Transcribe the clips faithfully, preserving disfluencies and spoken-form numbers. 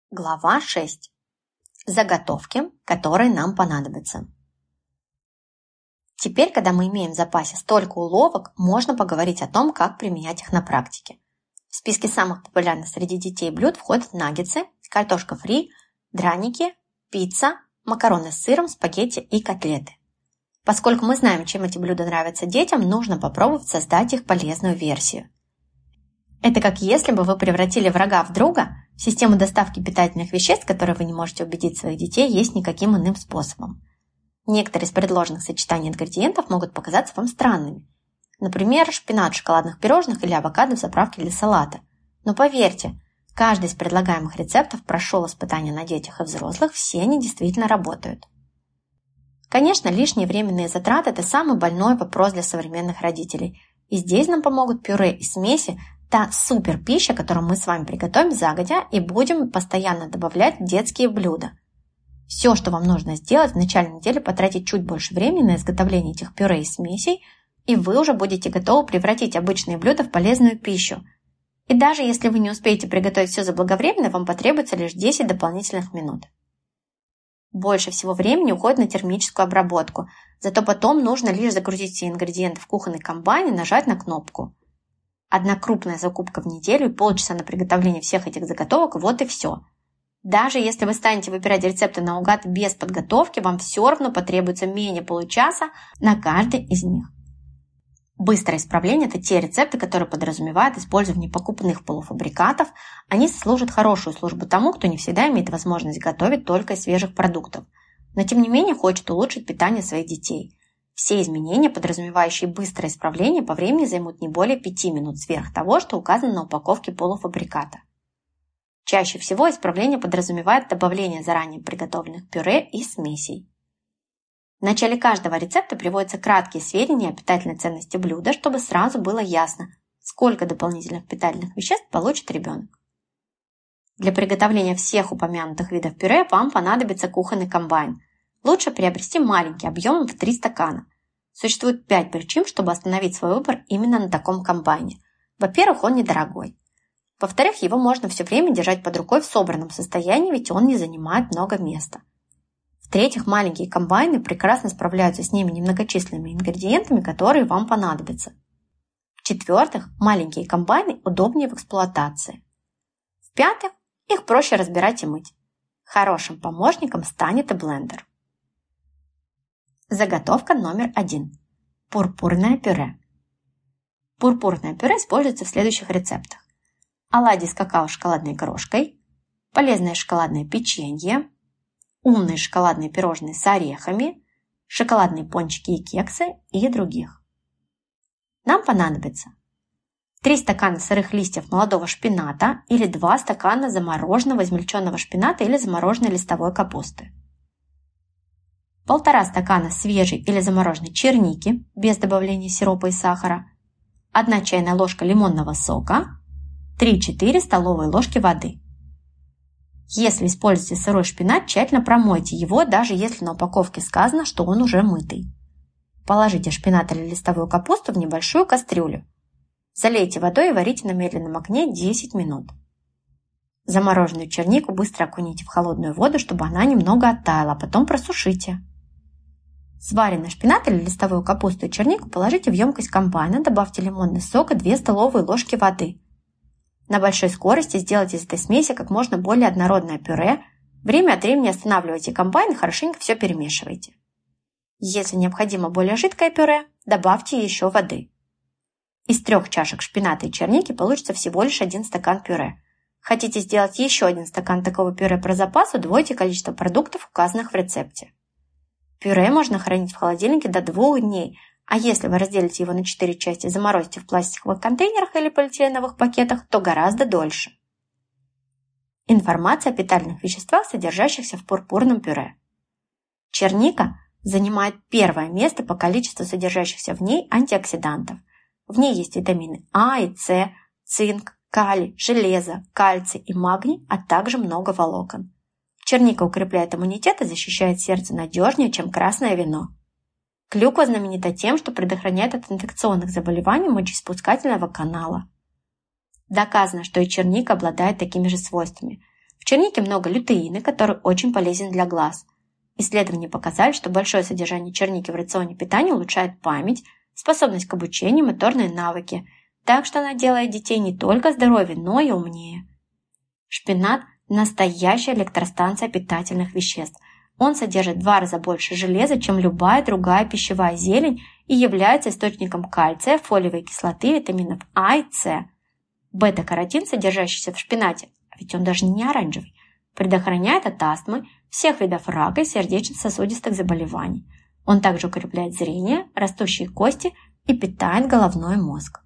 Глава шесть. Заготовки, которые нам понадобятся. Теперь, когда мы имеем в запасе столько уловок, можно поговорить о том, как применять их на практике. В списке самых популярных среди детей блюд входят наггетсы, картошка фри, драники, пицца, макароны с сыром, спагетти и котлеты. Поскольку мы знаем, чем эти блюда нравятся детям, нужно попробовать создать их полезную версию. Это как если бы вы превратили врага в друга. Систему доставки питательных веществ, которые вы не можете убедить своих детей, есть никаким иным способом. Некоторые из предложенных сочетаний ингредиентов могут показаться вам странными. Например, шпинат в шоколадных пирожных или авокадо в заправке для салата. Но поверьте, каждый из предлагаемых рецептов прошел испытания на детях и взрослых, все они действительно работают. Конечно, лишние временные затраты – это самый больной вопрос для современных родителей. И здесь нам помогут пюре и смеси, та супер пища, которую мы с вами приготовим загодя и будем постоянно добавлять в детские блюда. Все, что вам нужно сделать, в начале недели потратить чуть больше времени на изготовление этих пюре и смесей, и вы уже будете готовы превратить обычные блюда в полезную пищу. И даже если вы не успеете приготовить все заблаговременно, вам потребуется лишь десять дополнительных минут. Больше всего времени уходит на термическую обработку, зато потом нужно лишь загрузить все ингредиенты в кухонный комбайн и нажать на кнопку. Одна крупная закупка в неделю и полчаса на приготовление всех этих заготовок – вот и все. Даже если вы станете выбирать рецепты наугад без подготовки, вам все равно потребуется менее получаса на каждый из них. Быстрое исправление – это те рецепты, которые подразумевают использование покупных полуфабрикатов. Они служат хорошую службу тому, кто не всегда имеет возможность готовить только из свежих продуктов, но тем не менее хочет улучшить питание своих детей. Все изменения, подразумевающие быстрое исправление, по времени займут не более пяти минут сверх того, что указано на упаковке полуфабриката. Чаще всего исправление подразумевает добавление заранее приготовленных пюре и смесей. В начале каждого рецепта приводятся краткие сведения о питательной ценности блюда, чтобы сразу было ясно, сколько дополнительных питательных веществ получит ребенок. Для приготовления всех упомянутых видов пюре вам понадобится кухонный комбайн. Лучше приобрести маленький объемом в три стакана. Существует пять причин, чтобы остановить свой выбор именно на таком комбайне. Во-первых, он недорогой. Во-вторых, его можно все время держать под рукой в собранном состоянии, ведь он не занимает много места. В-третьих, маленькие комбайны прекрасно справляются с ними немногочисленными ингредиентами, которые вам понадобятся. В-четвертых, маленькие комбайны удобнее в эксплуатации. В-пятых, их проще разбирать и мыть. Хорошим помощником станет и блендер. Заготовка номер один. Пурпурное пюре. Пурпурное пюре используется в следующих рецептах. Оладьи с какао с шоколадной крошкой, полезное шоколадное печенье, умные шоколадные пирожные с орехами, шоколадные пончики и кексы и других. Нам понадобится три стакана сырых листьев молодого шпината или два стакана замороженного измельченного шпината или замороженной листовой капусты, полтора стакана свежей или замороженной черники без добавления сиропа и сахара, одна чайная ложка лимонного сока, три-четыре столовые ложки воды. Если используете сырой шпинат, тщательно промойте его, даже если на упаковке сказано, что он уже мытый. Положите шпинат или листовую капусту в небольшую кастрюлю. Залейте водой и варите на медленном огне десять минут. Замороженную чернику быстро окуните в холодную воду, чтобы она немного оттаяла, а потом просушите. Сваренный шпинат или листовую капусту и чернику положите в емкость комбайна, добавьте лимонный сок и две столовые ложки воды. На большой скорости сделайте из этой смеси как можно более однородное пюре. Время от времени останавливайте комбайн и хорошенько все перемешивайте. Если необходимо более жидкое пюре, добавьте еще воды. Из трех чашек шпината и черники получится всего лишь один стакан пюре. Хотите сделать еще один стакан такого пюре про запас, удвойте количество продуктов, указанных в рецепте. Пюре можно хранить в холодильнике до двух дней, а если вы разделите его на четыре части и заморозите в пластиковых контейнерах или полиэтиленовых пакетах, то гораздо дольше. Информация о питательных веществах, содержащихся в пурпурном пюре. Черника занимает первое место по количеству содержащихся в ней антиоксидантов. В ней есть витамины А и С, цинк, калий, железо, кальций и магний, а также много волокон. Черника укрепляет иммунитет и защищает сердце надежнее, чем красное вино. Клюква знаменита тем, что предохраняет от инфекционных заболеваний мочеиспускательного канала. Доказано, что и черника обладает такими же свойствами. В чернике много лютеина, который очень полезен для глаз. Исследования показали, что большое содержание черники в рационе питания улучшает память, способность к обучению, моторные навыки, так что она делает детей не только здоровее, но и умнее. Шпинат – настоящая электростанция питательных веществ. Он содержит в два раза больше железа, чем любая другая пищевая зелень и является источником кальция, фолиевой кислоты, витаминов А и С. Бета-каротин, содержащийся в шпинате, а ведь он даже не оранжевый, предохраняет от астмы, всех видов рака и сердечно-сосудистых заболеваний. Он также укрепляет зрение, растущие кости и питает головной мозг.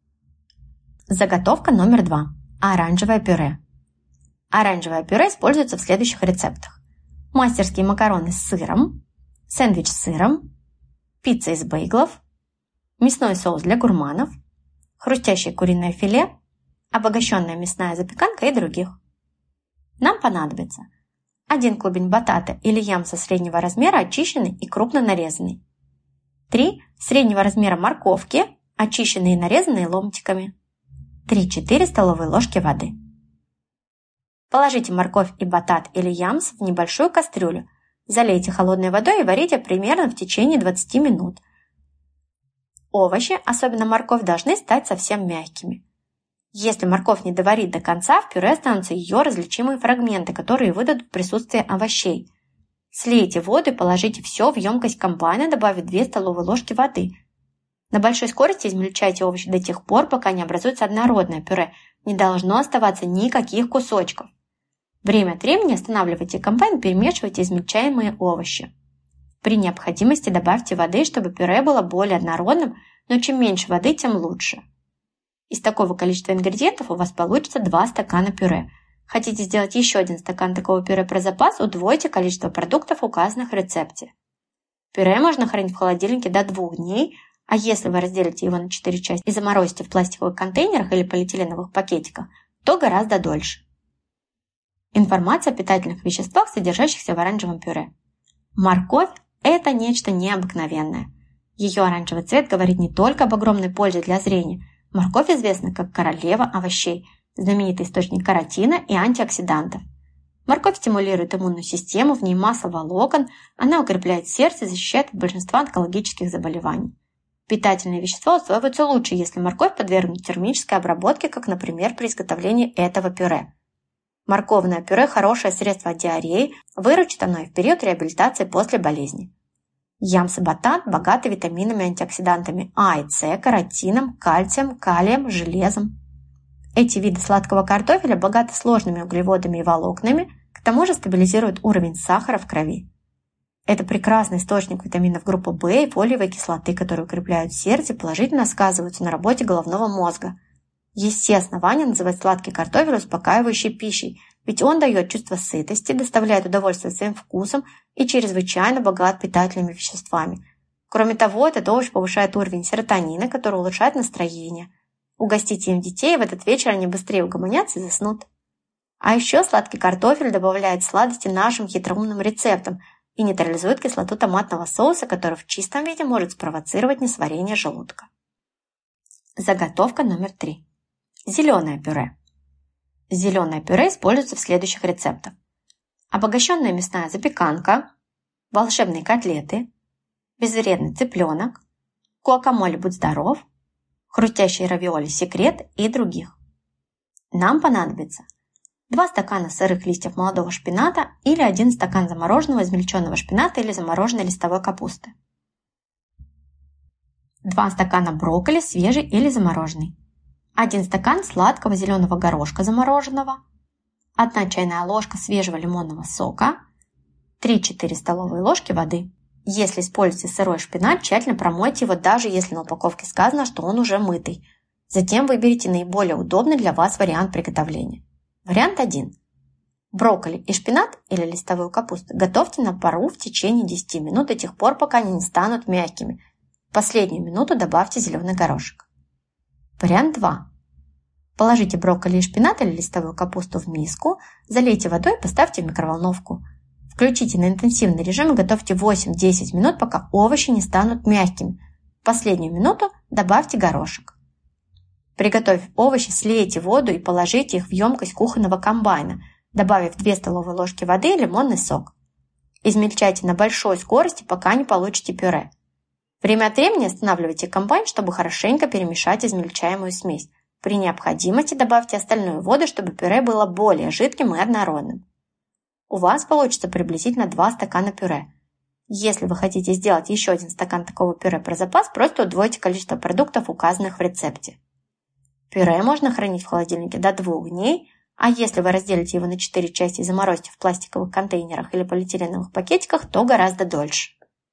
Заготовка номер два. Оранжевое пюре. Оранжевое пюре используется в следующих рецептах. Мастерские макароны с сыром, сэндвич с сыром, пицца из бейглов, мясной соус для гурманов, хрустящее куриное филе, обогащенная мясная запеканка и других. Нам понадобится один клубень батата или ямса среднего размера, очищенный и крупно нарезанный, три среднего размера морковки, очищенные и нарезанные ломтиками, три-четыре столовые ложки воды. Положите морковь и батат или ямс в небольшую кастрюлю, залейте холодной водой и варите примерно в течение двадцати минут. Овощи, особенно морковь, должны стать совсем мягкими. Если морковь не доварить до конца, в пюре останутся ее различимые фрагменты, которые выдадут присутствие овощей. Слейте воду и положите все в емкость комбайна, добавив две столовые ложки воды. На большой скорости измельчайте овощи до тех пор, пока не образуется однородное пюре. Не должно оставаться никаких кусочков. Время от времени останавливайте комбайн и перемешивайте измельчаемые овощи. При необходимости добавьте воды, чтобы пюре было более однородным, но чем меньше воды, тем лучше. Из такого количества ингредиентов у вас получится два стакана пюре. Хотите сделать еще один стакан такого пюре про запас, удвойте количество продуктов, указанных в рецепте. Пюре можно хранить в холодильнике до двух дней, а если вы разделите его на четыре части и заморозите в пластиковых контейнерах или полиэтиленовых пакетиках, то гораздо дольше. Информация о питательных веществах, содержащихся в оранжевом пюре. Морковь – это нечто необыкновенное. Ее оранжевый цвет говорит не только об огромной пользе для зрения. Морковь известна как королева овощей, знаменитый источник каротина и антиоксидантов. Морковь стимулирует иммунную систему, в ней масса волокон, она укрепляет сердце и защищает от большинства онкологических заболеваний. Питательные вещества усваиваются лучше, если морковь подвергнута термической обработке, как, например, при изготовлении этого пюре. Морковное пюре – хорошее средство от диареи, выручит оно и в период реабилитации после болезни. Ямс и батат богаты витаминами и антиоксидантами А и С, каротином, кальцием, калием, железом. Эти виды сладкого картофеля богаты сложными углеводами и волокнами, к тому же стабилизируют уровень сахара в крови. Это прекрасный источник витаминов группы В и фолиевой кислоты, которые укрепляют сердце и положительно сказываются на работе головного мозга. Есть все основания называть сладкий картофель успокаивающей пищей, ведь он дает чувство сытости, доставляет удовольствие своим вкусом и чрезвычайно богат питательными веществами. Кроме того, этот овощ повышает уровень серотонина, который улучшает настроение. Угостите им детей, и в этот вечер они быстрее угомонятся и заснут. А еще сладкий картофель добавляет сладости нашим хитроумным рецептам и нейтрализует кислоту томатного соуса, который в чистом виде может спровоцировать несварение желудка. Заготовка номер три. Зеленое пюре. Зеленое пюре используется в следующих рецептах. Обогащенная мясная запеканка, волшебные котлеты, безвредный цыпленок, гуакамоле «Будь здоров», хрустящие равиоли «Секрет» и других. Нам понадобится два стакана сырых листьев молодого шпината или один стакан замороженного измельченного шпината или замороженной листовой капусты, два стакана брокколи свежий или замороженный, один стакан сладкого зеленого горошка замороженного, одна чайная ложка свежего лимонного сока, три-четыре столовые ложки воды. Если используете сырой шпинат, тщательно промойте его, даже если на упаковке сказано, что он уже мытый. Затем выберите наиболее удобный для вас вариант приготовления. Вариант один. Брокколи и шпинат или листовую капусту готовьте на пару в течение десяти минут до тех пор, пока они не станут мягкими. В последнюю минуту добавьте зеленый горошек. Вариант два. Положите брокколи и шпинат или листовую капусту в миску, залейте водой и поставьте в микроволновку. Включите на интенсивный режим и готовьте восемь-десять минут, пока овощи не станут мягкими. В последнюю минуту добавьте горошек. Приготовив овощи, слейте воду и положите их в емкость кухонного комбайна. добавив две столовые ложки воды и лимонный сок. Измельчайте на большой скорости, пока не получите пюре. Время от времени останавливайте комбайн, чтобы хорошенько перемешать измельчаемую смесь. При необходимости добавьте остальную воду, чтобы пюре было более жидким и однородным. У вас получится приблизительно два стакана пюре. Если вы хотите сделать еще один стакан такого пюре про запас, просто удвойте количество продуктов, указанных в рецепте. Пюре можно хранить в холодильнике до двух дней, а если вы разделите его на четыре части и заморозите в пластиковых контейнерах или полиэтиленовых пакетиках, то гораздо дольше.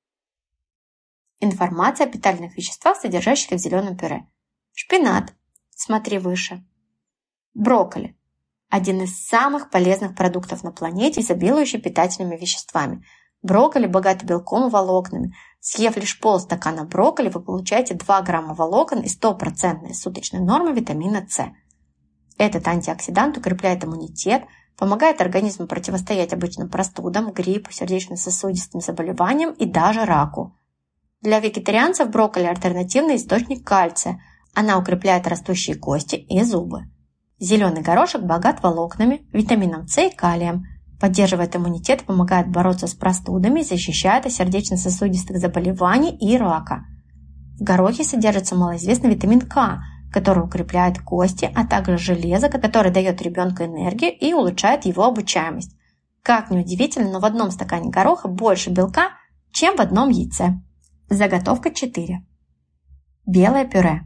Информация о питательных веществах, содержащихся в зеленом пюре. Шпинат. Смотри выше. Брокколи. Один из самых полезных продуктов на планете, изобилующий питательными веществами. Брокколи богаты белком и волокнами. Съев лишь полстакана брокколи, вы получаете два грамма волокон и стопроцентной суточной нормы витамина С. Этот антиоксидант укрепляет иммунитет, помогает организму противостоять обычным простудам, гриппу, сердечно-сосудистым заболеваниям и даже раку. Для вегетарианцев брокколи – альтернативный источник кальция. Она укрепляет растущие кости и зубы. Зеленый горошек богат волокнами, витамином С и калием, поддерживает иммунитет, помогает бороться с простудами, защищает от сердечно-сосудистых заболеваний и рака. В горохе содержится малоизвестный витамин К, который укрепляет кости, а также железо, которое дает ребенку энергию и улучшает его обучаемость. Как ни удивительно, но в одном стакане гороха больше белка, чем в одном яйце. Заготовка четыре. Белое пюре.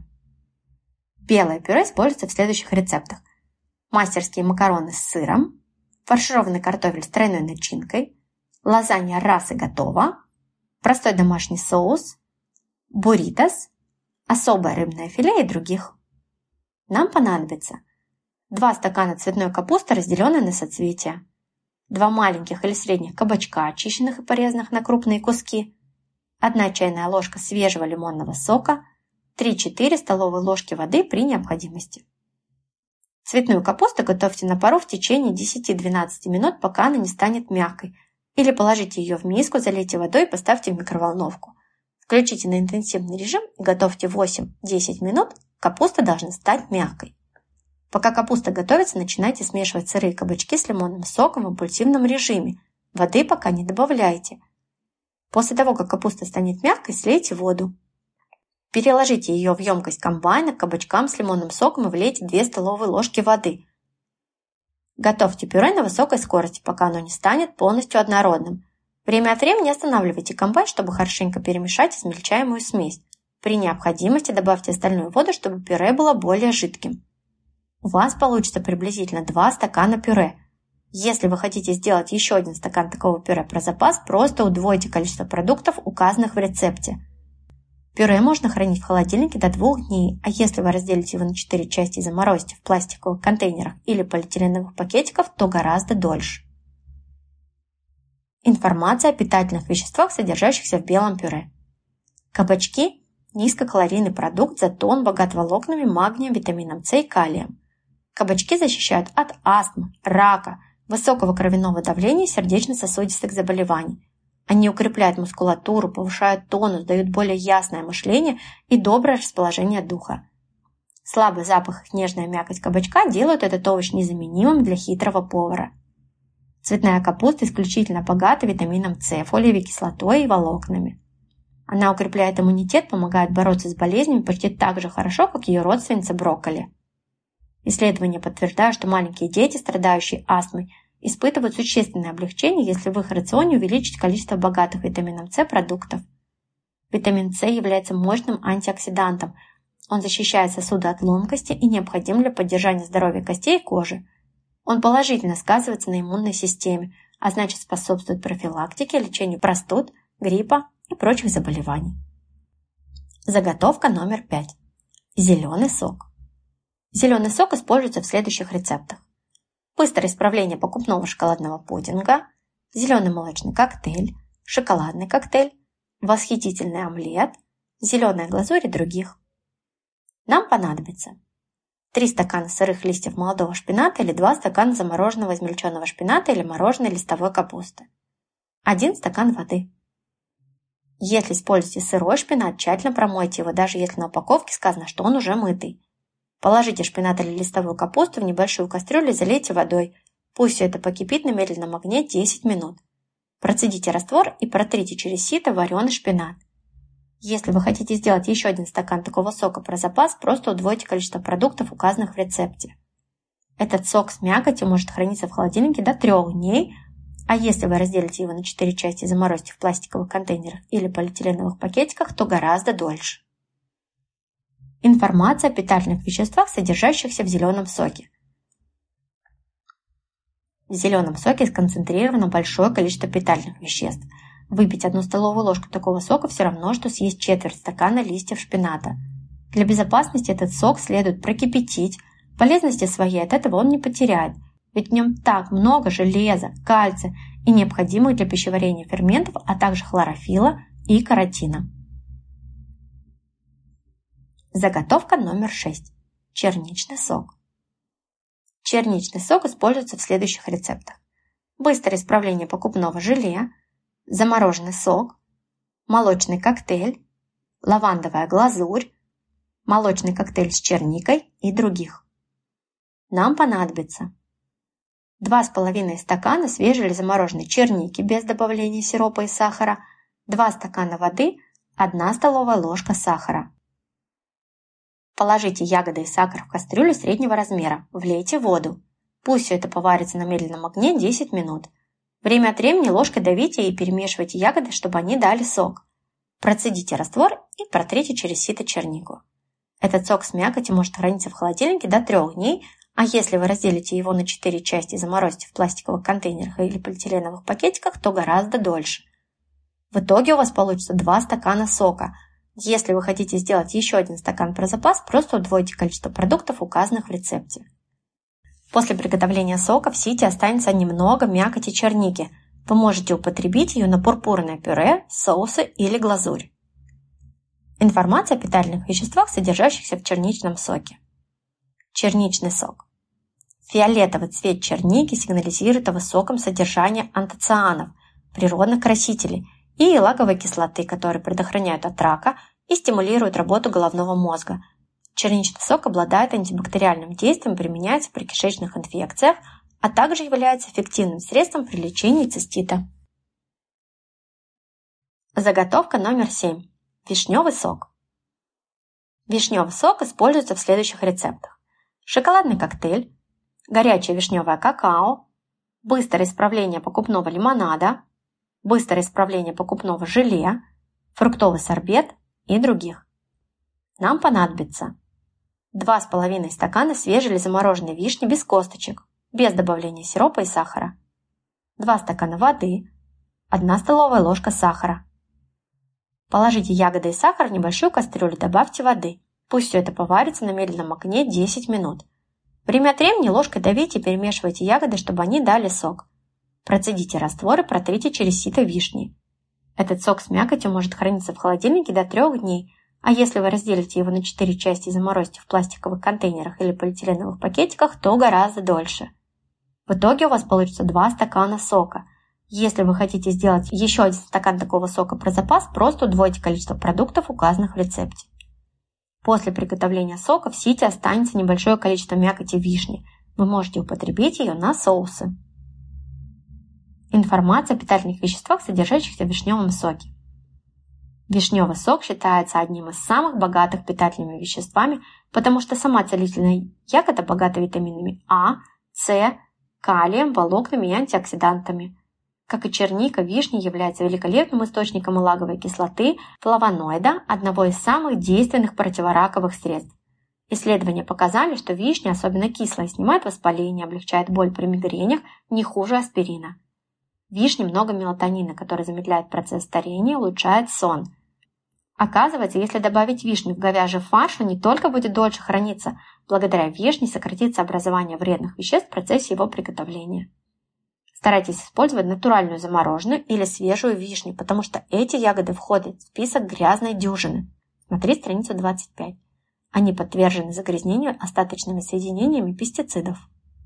Белое пюре используется в следующих рецептах. Мастерские макароны с сыром, фаршированный картофель с тройной начинкой, лазанья раз и готова, простой домашний соус, бурритос, особое рыбное филе и других. Нам понадобится два стакана цветной капусты, разделенной на соцветия, два маленьких или средних кабачка, очищенных и порезанных на крупные куски, одна чайная ложка свежего лимонного сока, три-четыре столовые ложки воды при необходимости. Цветную капусту готовьте на пару в течение десяти-двенадцати минут, пока она не станет мягкой, или положите ее в миску, залейте водой и поставьте в микроволновку. Включите на интенсивный режим и готовьте восемь-десять минут, капуста должна стать мягкой. Пока капуста готовится, начинайте смешивать сырые кабачки с лимонным соком в импульсивном режиме, воды пока не добавляйте. После того, как капуста станет мягкой, слейте воду. Переложите ее в емкость комбайна к кабачкам с лимонным соком и влейте две столовые ложки воды. Готовьте пюре на высокой скорости, пока оно не станет полностью однородным. Время от времени останавливайте комбайн, чтобы хорошенько перемешать измельчаемую смесь. При необходимости добавьте остальную воду, чтобы пюре было более жидким. У вас получится приблизительно два стакана пюре. Если вы хотите сделать еще один стакан такого пюре про запас, просто удвойте количество продуктов, указанных в рецепте. Пюре можно хранить в холодильнике до двух дней, а если вы разделите его на четыре части и заморозите в пластиковых контейнерах или полиэтиленовых пакетиках, то гораздо дольше. Информация о питательных веществах, содержащихся в белом пюре. Кабачки – низкокалорийный продукт, зато он богат волокнами, магнием, витамином С и калием. Кабачки защищают от астмы, рака, высокого кровяного давления и сердечно-сосудистых заболеваний. Они укрепляют мускулатуру, повышают тонус, дают более ясное мышление и доброе расположение духа. Слабый запах и нежная мякоть кабачка делают этот овощ незаменимым для хитрого повара. Цветная капуста исключительно богата витамином С, фолиевой кислотой и волокнами. Она укрепляет иммунитет, помогает бороться с болезнями почти так же хорошо, как ее родственница брокколи. Исследования подтверждают, что маленькие дети, страдающие астмой, испытывают существенное облегчение, если в их рационе увеличить количество богатых витамином С продуктов. Витамин С является мощным антиоксидантом. Он защищает сосуды от ломкости и необходим для поддержания здоровья костей и кожи. Он положительно сказывается на иммунной системе, а значит способствует профилактике, лечению простуд, гриппа и прочих заболеваний. Заготовка номер пять. Зеленый сок. Зеленый сок используется в следующих рецептах. Быстрое исправление покупного шоколадного пудинга, зеленый молочный коктейль, шоколадный коктейль, восхитительный омлет, зеленая глазурь и других. Нам понадобится три стакана сырых листьев молодого шпината или два стакана замороженного измельченного шпината или мороженой листовой капусты, один стакан воды. Если используете сырой шпинат, тщательно промойте его, даже если на упаковке сказано, что он уже мытый. Положите шпинат или листовую капусту в небольшую кастрюлю и залейте водой. Пусть все это покипит на медленном огне десять минут. Процедите раствор и протрите через сито вареный шпинат. Если вы хотите сделать еще один стакан такого сока про запас, просто удвойте количество продуктов, указанных в рецепте. Этот сок с мякотью может храниться в холодильнике до трех дней, а если вы разделите его на четыре части и заморозите в пластиковых контейнерах или полиэтиленовых пакетиках, то гораздо дольше. Информация о питательных веществах, содержащихся в зеленом соке. В зеленом соке сконцентрировано большое количество питательных веществ. Выпить одну столовую ложку такого сока все равно, что съесть четверть стакана листьев шпината. Для безопасности этот сок следует прокипятить. Полезности своей от этого он не потеряет, ведь в нем так много железа, кальция и необходимых для пищеварения ферментов, а также хлорофилла и каротина. Заготовка номер шесть. Черничный сок. Черничный сок используется в следующих рецептах. Быстрое исправление покупного желе, замороженный сок, молочный коктейль, лавандовая глазурь, молочный коктейль с черникой и других. Нам понадобится два с половиной стакана свежей или замороженной черники без добавления сиропа и сахара, два стакана воды, одна столовая ложка сахара. Положите ягоды и сахар в кастрюлю среднего размера, влейте воду. Пусть все это поварится на медленном огне десять минут. Время от времени ложкой давите и перемешивайте ягоды, чтобы они дали сок. Процедите раствор и протрите через сито чернику. Этот сок с мякотью может храниться в холодильнике до трех дней, а если вы разделите его на четыре части и заморозите в пластиковых контейнерах или полиэтиленовых пакетиках, то гораздо дольше. В итоге у вас получится два стакана сока. Если вы хотите сделать еще один стакан про запас, просто удвойте количество продуктов, указанных в рецепте. После приготовления сока в сите останется немного мякоти черники. Вы можете употребить ее на пурпурное пюре, соусы или глазурь. Информация о питательных веществах, содержащихся в черничном соке. Черничный сок. Фиолетовый цвет черники сигнализирует о высоком содержании антоцианов, природных красителей и лаговой кислоты, которые предохраняют от рака и стимулируют работу головного мозга. Черничный сок обладает антибактериальным действием, применяется при кишечных инфекциях, а также является эффективным средством при лечении цистита. Заготовка номер семь. Вишневый сок. Вишневый сок используется в следующих рецептах. Шоколадный коктейль, горячее вишневое какао, быстрое исправление покупного лимонада, быстрое исправление покупного желе, фруктовый сорбет и других. Нам понадобится два с половиной стакана свежей или замороженной вишни без косточек, без добавления сиропа и сахара, два стакана воды, одна столовая ложка сахара. Положите ягоды и сахар в небольшую кастрюлю, добавьте воды. Пусть все это поварится на медленном огне десять минут. Время от времени ложкой давите и перемешивайте ягоды, чтобы они дали сок. Процедите раствор и протрите через сито вишни. Этот сок с мякотью может храниться в холодильнике до трех дней, а если вы разделите его на четыре части и заморозите в пластиковых контейнерах или полиэтиленовых пакетиках, то гораздо дольше. В итоге у вас получится два стакана сока. Если вы хотите сделать еще один стакан такого сока про запас, просто удвойте количество продуктов, указанных в рецепте. После приготовления сока в сите останется небольшое количество мякоти вишни. Вы можете употребить ее на соусы. Информация о питательных веществах, содержащихся в вишневом соке. Вишневый сок считается одним из самых богатых питательными веществами, потому что сама целительная ягода богата витаминами А, С, калием, волокнами и антиоксидантами. Как и черника, вишня является великолепным источником лаговой кислоты, флавоноида, одного из самых действенных противораковых средств. Исследования показали, что вишня, особенно кислая, снимает воспаление, облегчает боль при мигренях не хуже аспирина. В вишне много мелатонина, который замедляет процесс старения и улучшает сон. Оказывается, если добавить вишню в говяжий фарш, он не только будет дольше храниться, благодаря вишне сократится образование вредных веществ в процессе его приготовления. Старайтесь использовать натуральную замороженную или свежую вишню, потому что эти ягоды входят в список грязной дюжины. Смотри страницу двадцать пять. Они подвержены загрязнению остаточными соединениями пестицидов.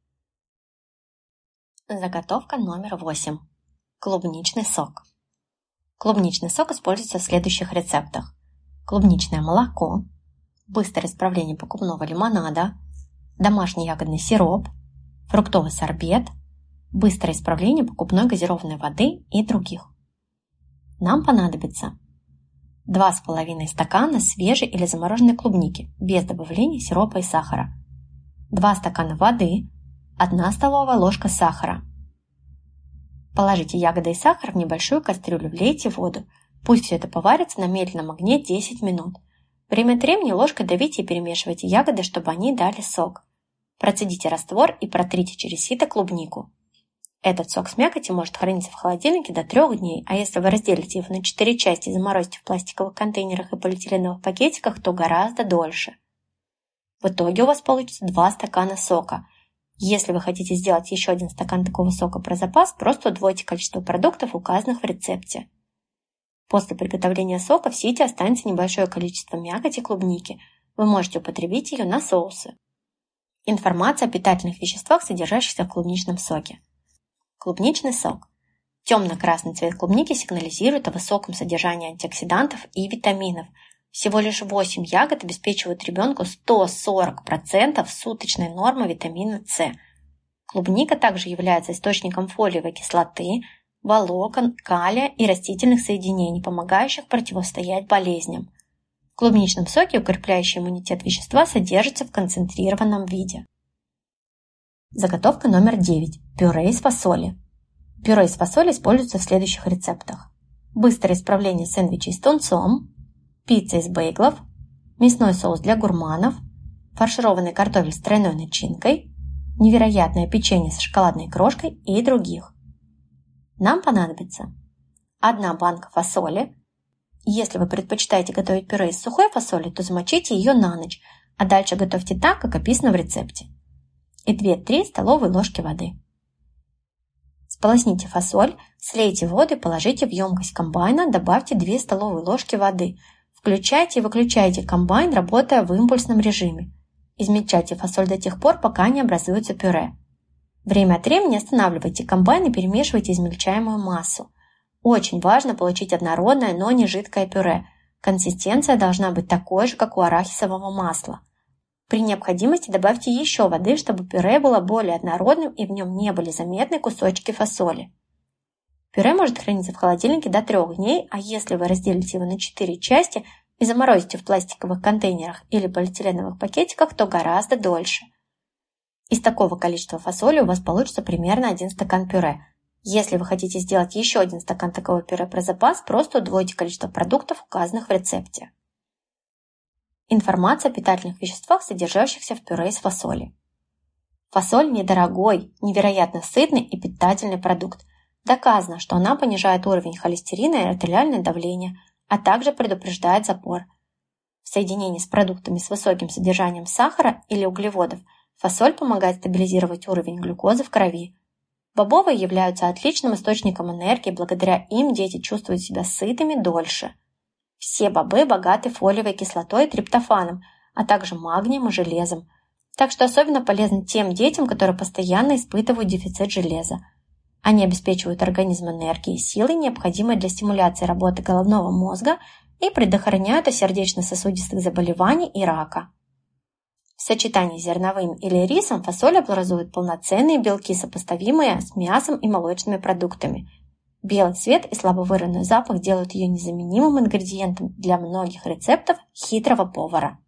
Заготовка номер восемь. Клубничный сок. Клубничный сок используется в следующих рецептах. Клубничное молоко, быстрое исправление покупного лимонада, домашний ягодный сироп, фруктовый сорбет, быстрое исправление покупной газированной воды и других. Нам понадобится два с половиной стакана свежей или замороженной клубники без добавления сиропа и сахара, два стакана воды, одна столовая ложка сахара. Положите ягоды и сахар в небольшую кастрюлю, влейте воду. Пусть все это поварится на медленном огне десять минут. Время от времени ложкой давите и перемешивайте ягоды, чтобы они дали сок. Процедите раствор и протрите через сито клубнику. Этот сок с мякоти может храниться в холодильнике до трех дней, а если вы разделите его на четыре части и заморозите в пластиковых контейнерах и полиэтиленовых пакетиках, то гораздо дольше. В итоге у вас получится два стакана сока. Если вы хотите сделать еще один стакан такого сока про запас, просто удвойте количество продуктов, указанных в рецепте. После приготовления сока в сите останется небольшое количество мякоти клубники. Вы можете употребить ее на соусы. Информация о питательных веществах, содержащихся в клубничном соке. Клубничный сок. Темно-красный цвет клубники сигнализирует о высоком содержании антиоксидантов и витаминов. Всего лишь восемь ягод обеспечивают ребенку сто сорок процентов суточной нормы витамина С. Клубника также является источником фолиевой кислоты, волокон, калия и растительных соединений, помогающих противостоять болезням. В клубничном соке укрепляющие иммунитет вещества содержатся в концентрированном виде. Заготовка номер девять. Пюре из фасоли. Пюре из фасоли используется в следующих рецептах. Быстрое исправление сэндвичей с тунцом, пицца из бейглов, мясной соус для гурманов, фаршированный картофель с тройной начинкой, невероятное печенье с шоколадной крошкой и других. Нам понадобится одна банка фасоли. Если вы предпочитаете готовить пюре из сухой фасоли, то замочите ее на ночь, а дальше готовьте так, как описано в рецепте. И две-три столовые ложки воды. Сполосните фасоль, слейте воду и положите в емкость комбайна, добавьте две столовые ложки воды. Включайте и выключайте комбайн, работая в импульсном режиме. Измельчайте фасоль до тех пор, пока не образуется пюре. Время от времени останавливайте комбайн и перемешивайте измельчаемую массу. Очень важно получить однородное, но не жидкое пюре. Консистенция должна быть такой же, как у арахисового масла. При необходимости добавьте еще воды, чтобы пюре было более однородным и в нем не были заметны кусочки фасоли. Пюре может храниться в холодильнике до трех дней, а если вы разделите его на четыре части и заморозите в пластиковых контейнерах или полиэтиленовых пакетиках, то гораздо дольше. Из такого количества фасоли у вас получится примерно один стакан пюре. Если вы хотите сделать еще один стакан такого пюре про запас, просто удвойте количество продуктов, указанных в рецепте. Информация о питательных веществах, содержащихся в пюре из фасоли. Фасоль недорогой, невероятно сытный и питательный продукт. Доказано, что она понижает уровень холестерина и артериальное давление, а также предупреждает запор. В соединении с продуктами с высоким содержанием сахара или углеводов фасоль помогает стабилизировать уровень глюкозы в крови. Бобовые являются отличным источником энергии, благодаря им дети чувствуют себя сытыми дольше. Все бобы богаты фолиевой кислотой и триптофаном, а также магнием и железом, так что особенно полезны тем детям, которые постоянно испытывают дефицит железа. Они обеспечивают организм энергией и силой, необходимой для стимуляции работы головного мозга, и предохраняют от сердечно-сосудистых заболеваний и рака. В сочетании с зерновым или рисом фасоль образует полноценные белки, сопоставимые с мясом и молочными продуктами. Белый цвет и слабо выраженный запах делают ее незаменимым ингредиентом для многих рецептов хитрого повара.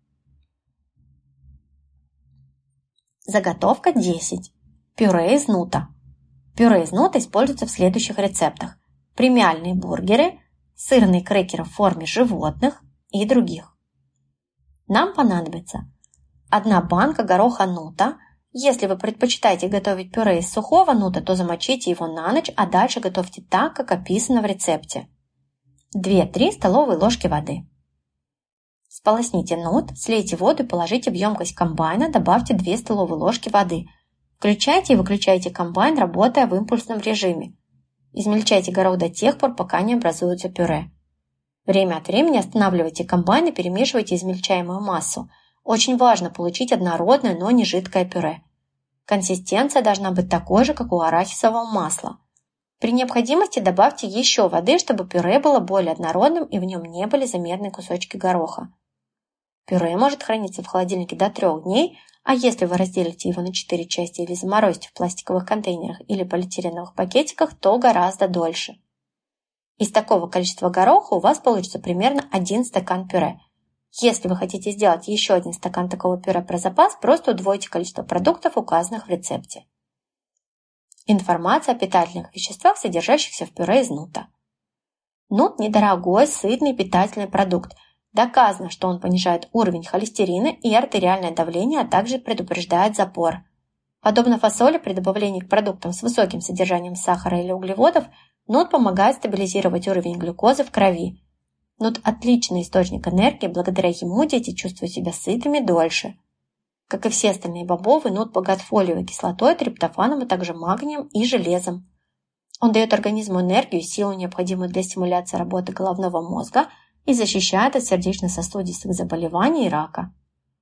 Заготовка десять. Пюре из нута. Пюре из нута используется в следующих рецептах: премиальные бургеры, сырные крекеры в форме животных и других. Нам понадобится одна банка гороха нута. Если вы предпочитаете готовить пюре из сухого нута, то замочите его на ночь, а дальше готовьте так, как описано в рецепте. две-три столовые ложки воды. Сполосните нут, слейте воду и положите в емкость комбайна, добавьте две столовые ложки воды. Включайте и выключайте комбайн, работая в импульсном режиме. Измельчайте горох до тех пор, пока не образуется пюре. Время от времени останавливайте комбайн и перемешивайте измельчаемую массу. Очень важно получить однородное, но не жидкое пюре. Консистенция должна быть такой же, как у арахисового масла. При необходимости добавьте еще воды, чтобы пюре было более однородным и в нем не были заметны кусочки гороха. Пюре может храниться в холодильнике до трех дней, А если вы разделите его на четыре части или заморозите в пластиковых контейнерах или полиэтиленовых пакетиках, то гораздо дольше. Из такого количества гороха у вас получится примерно один стакан пюре. Если вы хотите сделать еще один стакан такого пюре про запас, просто удвойте количество продуктов, указанных в рецепте. Информация о питательных веществах, содержащихся в пюре из нута. Нут – недорогой, сытный, питательный продукт. Доказано, что он понижает уровень холестерина и артериальное давление, а также предупреждает запор. Подобно фасоли, при добавлении к продуктам с высоким содержанием сахара или углеводов, нут помогает стабилизировать уровень глюкозы в крови. Нут – отличный источник энергии, благодаря ему дети чувствуют себя сытыми дольше. Как и все остальные бобовые, нут богат фолиевой кислотой, триптофаном, а также магнием и железом. Он дает организму энергию и силу, необходимую для стимуляции работы головного мозга, и защищает от сердечно-сосудистых заболеваний и рака.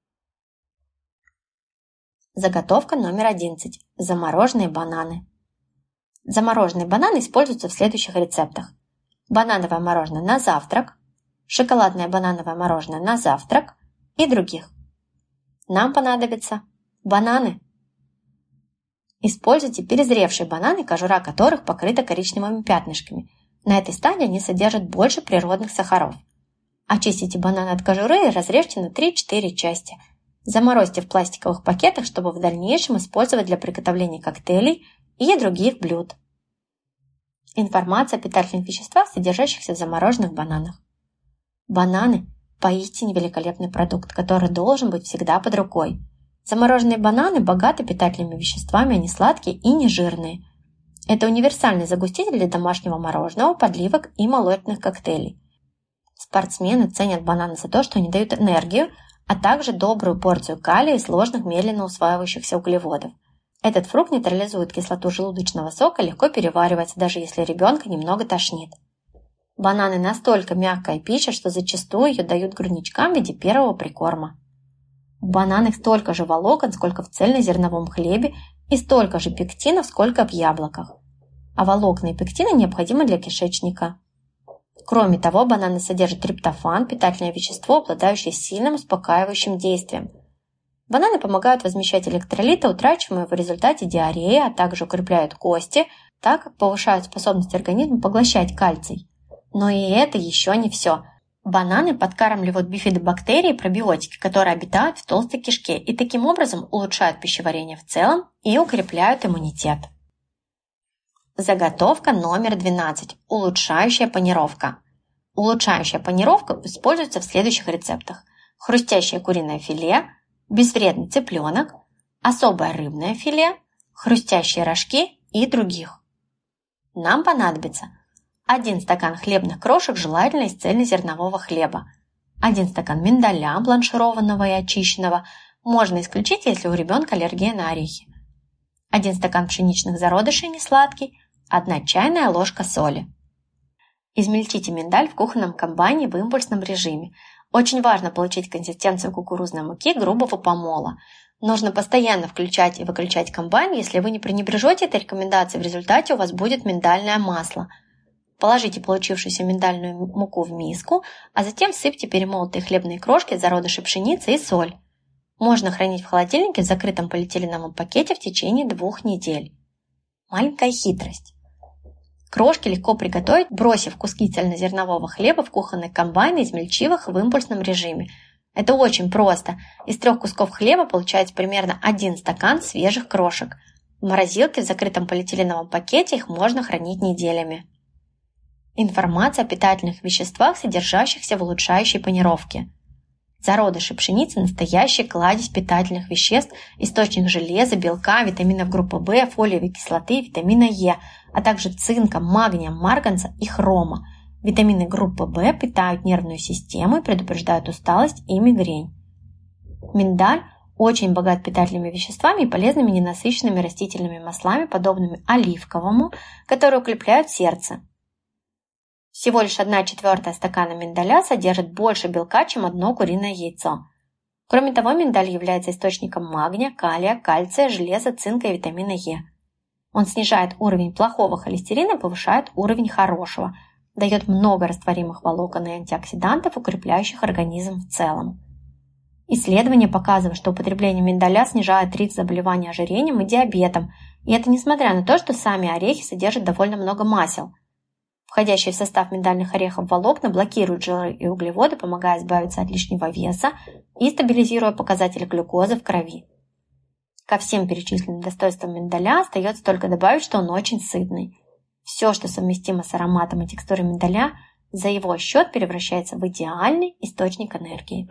Заготовка номер одиннадцать. Замороженные бананы. Замороженные бананы используются в следующих рецептах. Банановое мороженое на завтрак, шоколадное банановое мороженое на завтрак и других. Нам понадобятся бананы. Используйте перезревшие бананы, кожура которых покрыта коричневыми пятнышками. На этой стадии они содержат больше природных сахаров. Очистите бананы от кожуры и разрежьте на три-четыре части. Заморозьте в пластиковых пакетах, чтобы в дальнейшем использовать для приготовления коктейлей и других блюд. Информация о питательных веществах, содержащихся в замороженных бананах. Бананы – поистине великолепный продукт, который должен быть всегда под рукой. Замороженные бананы богаты питательными веществами, они сладкие и нежирные. Это универсальный загуститель для домашнего мороженого, подливок и молочных коктейлей. Спортсмены ценят бананы за то, что они дают энергию, а также добрую порцию калия и сложных медленно усваивающихся углеводов. Этот фрукт нейтрализует кислоту желудочного сока и легко переваривается, даже если ребенка немного тошнит. Бананы настолько мягкая пища, что зачастую ее дают грудничкам в виде первого прикорма. В бананах столько же волокон, сколько в цельнозерновом хлебе, и столько же пектинов, сколько в яблоках. А волокна и пектины необходимы для кишечника. Кроме того, бананы содержат триптофан, питательное вещество, обладающее сильным успокаивающим действием. Бананы помогают возмещать электролиты, утрачиваемые в результате диареи, а также укрепляют кости, так как повышают способность организма поглощать кальций. Но и это еще не все. Бананы подкармливают бифидобактерии и пробиотики, которые обитают в толстой кишке и таким образом улучшают пищеварение в целом и укрепляют иммунитет. Заготовка номер двенадцать. Улучшающая панировка. Улучшающая панировка используется в следующих рецептах. Хрустящее куриное филе, безвредный цыпленок, особое рыбное филе, хрустящие рожки и других. Нам понадобится один стакан хлебных крошек, желательно из цельнозернового хлеба, один стакан миндаля, бланшированного и очищенного, можно исключить, если у ребенка аллергия на орехи, один стакан пшеничных зародышей несладкий, одна чайная ложка соли. Измельчите миндаль в кухонном комбайне в импульсном режиме. Очень важно получить консистенцию кукурузной муки грубого помола. Нужно постоянно включать и выключать комбайн, если вы не пренебрежете этой рекомендацией, в результате у вас будет миндальное масло. Положите получившуюся миндальную муку в миску, а затем всыпьте перемолотые хлебные крошки, зародыши пшеницы и соль. Можно хранить в холодильнике в закрытом полиэтиленовом пакете в течение двух недель. Маленькая хитрость. Крошки легко приготовить, бросив куски цельнозернового хлеба в кухонный комбайн и измельчив их в импульсном режиме. Это очень просто. Из трех кусков хлеба получается примерно один стакан свежих крошек. В морозилке в закрытом полиэтиленовом пакете их можно хранить неделями. Информация о питательных веществах, содержащихся в улучшающей панировке. Зародыши пшеницы – настоящий кладезь питательных веществ, источник железа, белка, витаминов группы В, фолиевой кислоты, витамина Е, а также цинка, магния, марганца и хрома. Витамины группы В питают нервную систему и предупреждают усталость и мигрень. Миндаль очень богат питательными веществами и полезными ненасыщенными растительными маслами, подобными оливковому, которые укрепляют сердце. Всего лишь одна четвертая стакана миндаля содержит больше белка, чем одно куриное яйцо. Кроме того, миндаль является источником магния, калия, кальция, железа, цинка и витамина Е. Он снижает уровень плохого холестерина и повышает уровень хорошего, дает много растворимых волокон и антиоксидантов, укрепляющих организм в целом. Исследования показывают, что употребление миндаля снижает риск заболевания ожирением и диабетом, и это несмотря на то, что сами орехи содержат довольно много масел. Входящие в состав миндальных орехов волокна блокируют жиры и углеводы, помогая избавиться от лишнего веса и стабилизируя показатели глюкозы в крови. Ко всем перечисленным достоинствам миндаля остается только добавить, что он очень сытный. Все, что совместимо с ароматом и текстурой миндаля, за его счет превращается в идеальный источник энергии.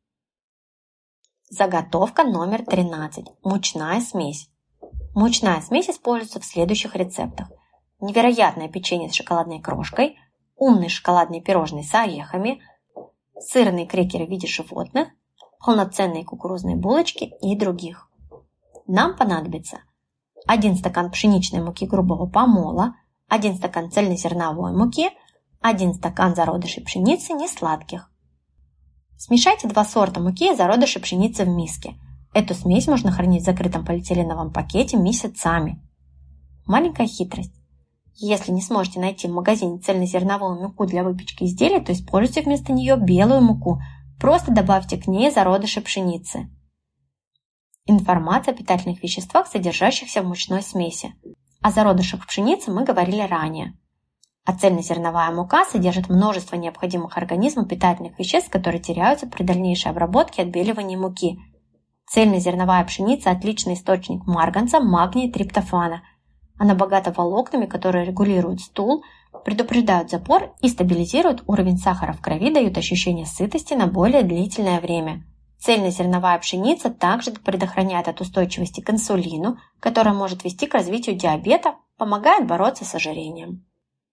Заготовка номер тринадцать. Мучная смесь. Мучная смесь используется в следующих рецептах. Невероятное печенье с шоколадной крошкой, умные шоколадные пирожные с орехами, сырные крекеры в виде животных, полноценные кукурузные булочки и других. Нам понадобится один стакан пшеничной муки грубого помола, один стакан цельнозерновой муки, один стакан зародышей пшеницы несладких. Смешайте два сорта муки и зародыши пшеницы в миске. Эту смесь можно хранить в закрытом полиэтиленовом пакете месяцами. Маленькая хитрость. Если не сможете найти в магазине цельнозерновую муку для выпечки изделий, то используйте вместо нее белую муку. Просто добавьте к ней зародыши пшеницы. Информация о питательных веществах, содержащихся в мучной смеси. О зародышах пшеницы мы говорили ранее. А цельнозерновая мука содержит множество необходимых организму питательных веществ, которые теряются при дальнейшей обработке и отбеливании муки. Цельнозерновая пшеница – отличный источник марганца, магния и триптофана. Она богата волокнами, которые регулируют стул, предупреждают запор и стабилизируют уровень сахара в крови, дают ощущение сытости на более длительное время. Цельнозерновая пшеница также предохраняет от устойчивости к инсулину, которая может вести к развитию диабета, помогает бороться с ожирением.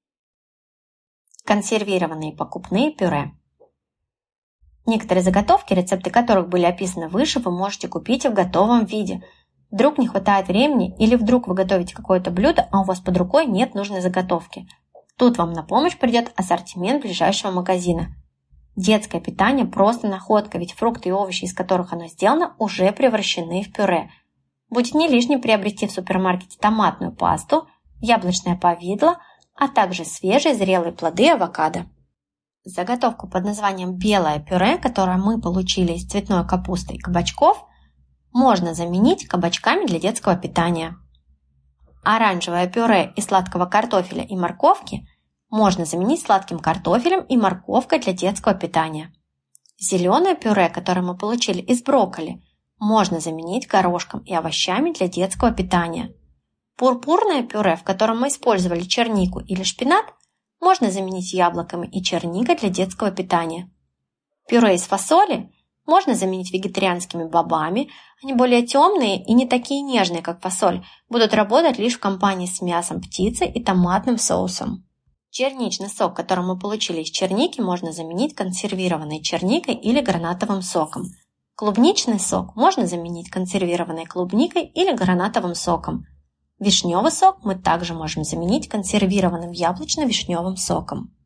Консервированные покупные пюре. Некоторые заготовки, рецепты которых были описаны выше, вы можете купить и в готовом виде. Вдруг не хватает времени или вдруг вы готовите какое-то блюдо, а у вас под рукой нет нужной заготовки. Тут вам на помощь придет ассортимент ближайшего магазина. Детское питание просто находка, ведь фрукты и овощи, из которых оно сделано, уже превращены в пюре. Будет не лишним приобрести в супермаркете томатную пасту, яблочное повидло, а также свежие зрелые плоды авокадо. Заготовку под названием белое пюре, которое мы получили из цветной капусты и кабачков, можно заменить кабачками для детского питания. Оранжевое пюре из сладкого картофеля и морковки можно заменить сладким картофелем и морковкой для детского питания. Зеленое пюре, которое мы получили из брокколи, можно заменить горошком и овощами для детского питания. Пурпурное пюре, в котором мы использовали чернику или шпинат, можно заменить яблоками и черникой для детского питания. Пюре из фасоли можно заменить вегетарианскими бобами, они более темные и не такие нежные, как фасоль, будут работать лишь в компании с мясом птицы и томатным соусом. Черничный сок, который мы получили из черники, можно заменить консервированной черникой или гранатовым соком. Клубничный сок можно заменить консервированной клубникой или гранатовым соком. Вишневый сок мы также можем заменить консервированным яблочно-вишневым соком.